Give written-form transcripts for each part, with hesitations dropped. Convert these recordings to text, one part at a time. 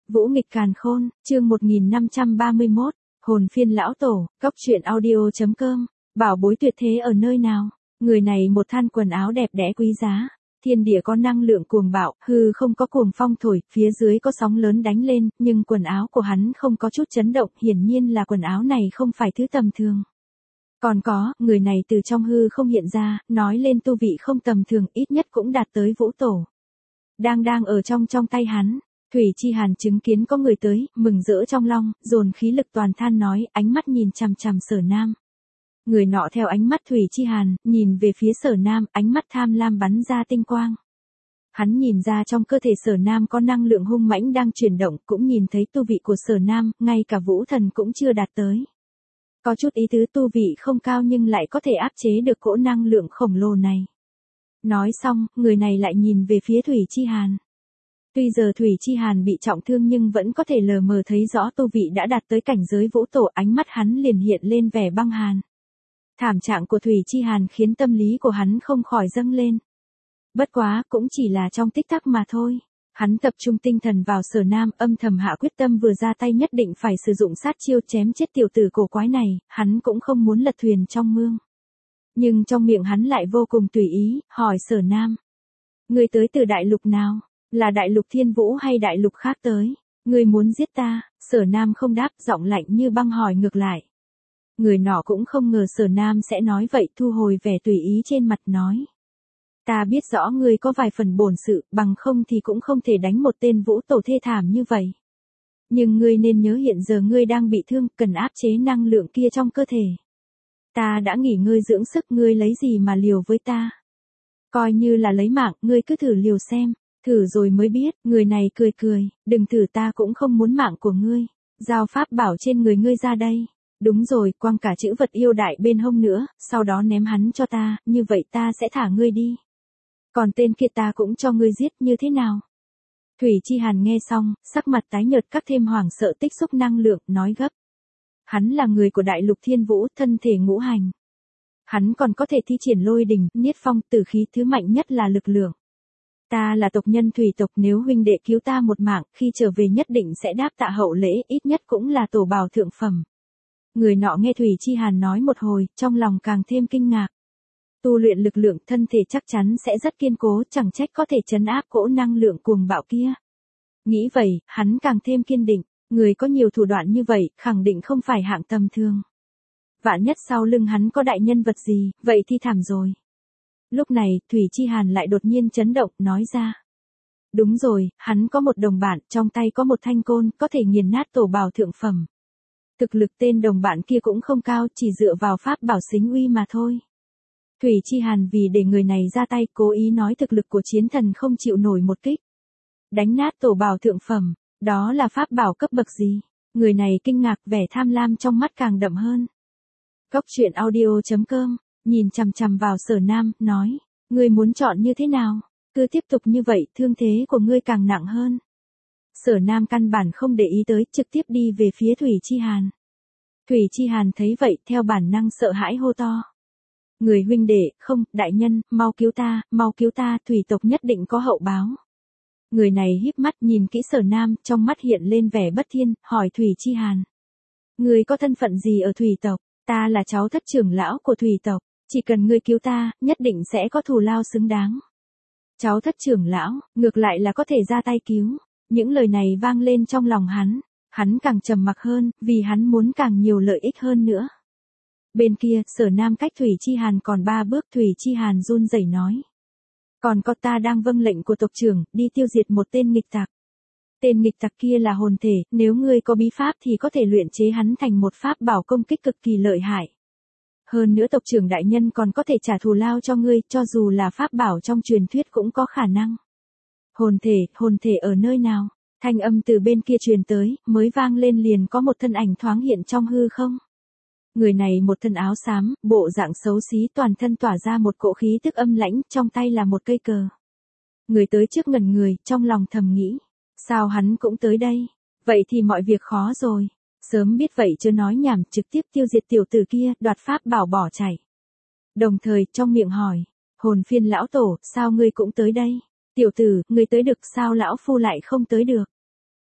Vũ nghịch càn khôn, chương 1531, hồn phiên lão tổ, cốc truyện audio.com, bảo bối tuyệt thế ở nơi nào? Người này một than quần áo đẹp đẽ quý giá, thiên địa có năng lượng cuồng bạo, hư không có cuồng phong thổi, phía dưới có sóng lớn đánh lên, nhưng quần áo của hắn không có chút chấn động, hiển nhiên là quần áo này không phải thứ tầm thường. Còn có, người này từ trong hư không hiện ra, nói lên tu vị không tầm thường, ít nhất cũng đạt tới vũ tổ. Đang ở trong tay hắn. Thủy Chi Hàn chứng kiến có người tới, mừng rỡ trong lòng, dồn khí lực toàn than nói, ánh mắt nhìn chằm chằm Sở Nam. Người nọ theo ánh mắt Thủy Chi Hàn, nhìn về phía Sở Nam, ánh mắt tham lam bắn ra tinh quang. Hắn nhìn ra trong cơ thể Sở Nam có năng lượng hung mãnh đang chuyển động, cũng nhìn thấy tu vị của Sở Nam, ngay cả vũ thần cũng chưa đạt tới. Có chút ý tứ tu vị không cao nhưng lại có thể áp chế được cỗ năng lượng khổng lồ này. Nói xong, người này lại nhìn về phía Thủy Chi Hàn. Tuy giờ Thủy Chi Hàn bị trọng thương nhưng vẫn có thể lờ mờ thấy rõ tu vị đã đạt tới cảnh giới vũ tổ, ánh mắt hắn liền hiện lên vẻ băng hàn. Thảm trạng của Thủy Chi Hàn khiến tâm lý của hắn không khỏi dâng lên. Bất quá, cũng chỉ là trong tích tắc mà thôi. Hắn tập trung tinh thần vào Sở Nam, âm thầm hạ quyết tâm vừa ra tay nhất định phải sử dụng sát chiêu chém chết tiểu tử cổ quái này, hắn cũng không muốn lật thuyền trong mương. Nhưng trong miệng hắn lại vô cùng tùy ý, hỏi Sở Nam. Ngươi tới từ đại lục nào? Là đại lục Thiên Vũ hay đại lục khác tới? Ngươi muốn giết ta? Sở Nam không đáp, giọng lạnh như băng hỏi ngược lại. Người nọ cũng không ngờ Sở Nam sẽ nói vậy, thu hồi vẻ tùy ý trên mặt nói. Ta biết rõ ngươi có vài phần bổn sự, bằng không thì cũng không thể đánh một tên vũ tổ thê thảm như vậy. Nhưng ngươi nên nhớ hiện giờ ngươi đang bị thương, cần áp chế năng lượng kia trong cơ thể. Ta đã nghỉ ngơi dưỡng sức, ngươi lấy gì mà liều với ta? Coi như là lấy mạng, ngươi cứ thử liều xem. Thử rồi mới biết, người này cười, đừng thử, ta cũng không muốn mạng của ngươi. Giao pháp bảo trên người ngươi ra đây. Đúng rồi, quăng cả chữ vật yêu đại bên hông nữa, sau đó ném hắn cho ta, như vậy ta sẽ thả ngươi đi. Còn tên kia ta cũng cho ngươi giết, như thế nào? Thủy Chi Hàn nghe xong, sắc mặt tái nhợt các thêm hoảng sợ tích xúc năng lượng, nói gấp. Hắn là người của đại lục Thiên Vũ, thân thể ngũ hành. Hắn còn có thể thi triển lôi đình, niết phong, tử khí, thứ mạnh nhất là lực lượng. Ta là tộc nhân thủy tộc, nếu huynh đệ cứu ta một mạng, khi trở về nhất định sẽ đáp tạ hậu lễ, ít nhất cũng là tổ bào thượng phẩm. Người nọ nghe Thủy Chi Hàn nói một hồi, trong lòng càng thêm kinh ngạc. Tu luyện lực lượng thân thể chắc chắn sẽ rất kiên cố, chẳng trách có thể trấn áp cỗ năng lượng cuồng bạo kia. Nghĩ vậy, hắn càng thêm kiên định, người có nhiều thủ đoạn như vậy, khẳng định không phải hạng tầm thường. Vạn nhất sau lưng hắn có đại nhân vật gì, vậy thì thảm rồi. Lúc này, Thủy Chi Hàn lại đột nhiên chấn động, nói ra. Đúng rồi, hắn có một đồng bạn, trong tay có một thanh côn, có thể nghiền nát tổ bào thượng phẩm. Thực lực tên đồng bạn kia cũng không cao, chỉ dựa vào pháp bảo xính uy mà thôi. Thủy Chi Hàn vì để người này ra tay, cố ý nói thực lực của chiến thần không chịu nổi một kích. Đánh nát tổ bào thượng phẩm, đó là pháp bảo cấp bậc gì? Người này kinh ngạc, vẻ tham lam trong mắt càng đậm hơn. Cốc truyện audio.com, nhìn chằm chằm vào Sở Nam, nói, ngươi muốn chọn như thế nào? Cứ tiếp tục như vậy, thương thế của ngươi càng nặng hơn. Sở Nam căn bản không để ý tới, trực tiếp đi về phía Thủy Chi Hàn. Thủy Chi Hàn thấy vậy, theo bản năng sợ hãi hô to. Người huynh đệ, không, đại nhân, mau cứu ta, thủy tộc nhất định có hậu báo. Người này híp mắt nhìn kỹ Sở Nam, trong mắt hiện lên vẻ bất thiên, hỏi Thủy Chi Hàn. Ngươi có thân phận gì ở thủy tộc? Ta là cháu thất trưởng lão của thủy tộc, chỉ cần ngươi cứu ta, nhất định sẽ có thù lao xứng đáng. Cháu thất trưởng lão, ngược lại là có thể ra tay cứu. Những lời này vang lên trong lòng hắn càng trầm mặc hơn, vì hắn muốn càng nhiều lợi ích hơn nữa. Bên kia, Sở Nam cách Thủy Chi Hàn còn 3 bước, Thủy Chi Hàn run rẩy nói. Còn có, ta đang vâng lệnh của tộc trưởng, đi tiêu diệt một tên nghịch tặc. Tên nghịch tặc kia là hồn thể, nếu ngươi có bí pháp thì có thể luyện chế hắn thành một pháp bảo công kích cực kỳ lợi hại. Hơn nữa tộc trưởng đại nhân còn có thể trả thù lao cho ngươi, cho dù là pháp bảo trong truyền thuyết cũng có khả năng. Hồn thể ở nơi nào? Thanh âm từ bên kia truyền tới, mới vang lên liền có một thân ảnh thoáng hiện trong hư không. Người này một thân áo xám, bộ dạng xấu xí, toàn thân tỏa ra một cỗ khí tức âm lãnh, trong tay là một cây cờ. Người tới trước ngẩn người, trong lòng thầm nghĩ. Sao hắn cũng tới đây? Vậy thì mọi việc khó rồi. Sớm biết vậy chớ nói nhảm, trực tiếp tiêu diệt tiểu tử kia, đoạt pháp bảo bỏ chạy. Đồng thời, trong miệng hỏi. Hồn phiên lão tổ, sao ngươi cũng tới đây? Tiểu tử, ngươi tới được sao lão phu lại không tới được?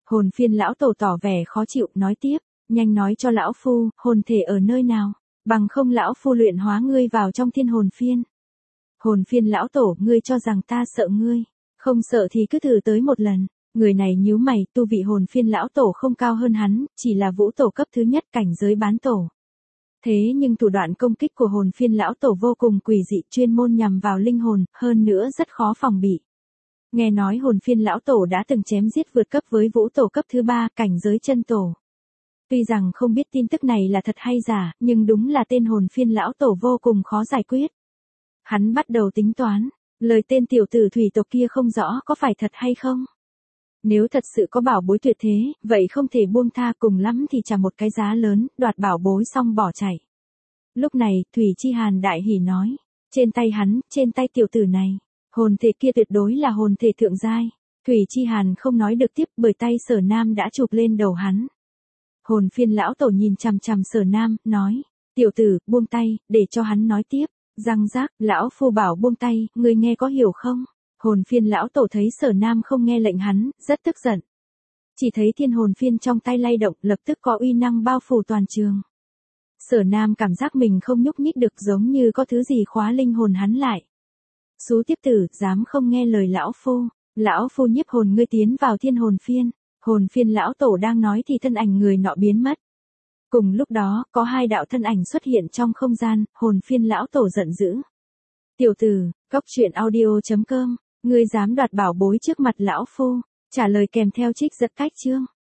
Hồn phiên lão tổ tỏ vẻ khó chịu, nói tiếp, nhanh nói cho lão phu, hồn thể ở nơi nào, bằng không lão phu luyện hóa ngươi vào trong thiên hồn phiên. Hồn phiên lão tổ, ngươi cho rằng ta sợ ngươi, không sợ thì cứ thử tới một lần. Người này nhíu mày, tu vị hồn phiên lão tổ không cao hơn hắn, chỉ là vũ tổ cấp thứ nhất, cảnh giới bán tổ. Thế nhưng thủ đoạn công kích của hồn phiên lão tổ vô cùng quỷ dị, chuyên môn nhằm vào linh hồn, hơn nữa rất khó phòng bị. Nghe nói hồn phiên lão tổ đã từng chém giết vượt cấp với vũ tổ cấp thứ 3, cảnh giới chân tổ. Tuy rằng không biết tin tức này là thật hay giả, nhưng đúng là tên hồn phiên lão tổ vô cùng khó giải quyết. Hắn bắt đầu tính toán, lời tên tiểu tử thủy tộc kia không rõ có phải thật hay không. Nếu thật sự có bảo bối tuyệt thế, vậy không thể buông tha, cùng lắm thì trả một cái giá lớn, đoạt bảo bối xong bỏ chạy. Lúc này, Thủy Chi Hàn đại hỉ nói, trên tay hắn, trên tay tiểu tử này, hồn thể kia tuyệt đối là hồn thể thượng giai. Thủy Chi Hàn không nói được tiếp bởi tay Sở Nam đã chụp lên đầu hắn. Hồn phiên lão tổ nhìn chằm chằm Sở Nam, nói, tiểu tử, buông tay, để cho hắn nói tiếp. Răng rác, lão phu bảo buông tay, ngươi nghe có hiểu không? Hồn phiên lão tổ thấy Sở Nam không nghe lệnh hắn, rất tức giận. Chỉ thấy thiên hồn phiên trong tay lay động, lập tức có uy năng bao phủ toàn trường. Sở Nam cảm giác mình không nhúc nhích được, giống như có thứ gì khóa linh hồn hắn lại. Xú tiếp tử, dám không nghe lời lão phu nhiếp hồn ngươi tiến vào thiên hồn phiên. Hồn phiên lão tổ đang nói thì thân ảnh người nọ biến mất. Cùng lúc đó, có hai đạo thân ảnh xuất hiện trong không gian, hồn phiên lão tổ giận dữ. Tiểu tử, cóc truyện audio.com, ngươi dám đoạt bảo bối trước mặt lão phu, trả lời kèm theo trích dẫn cách chương.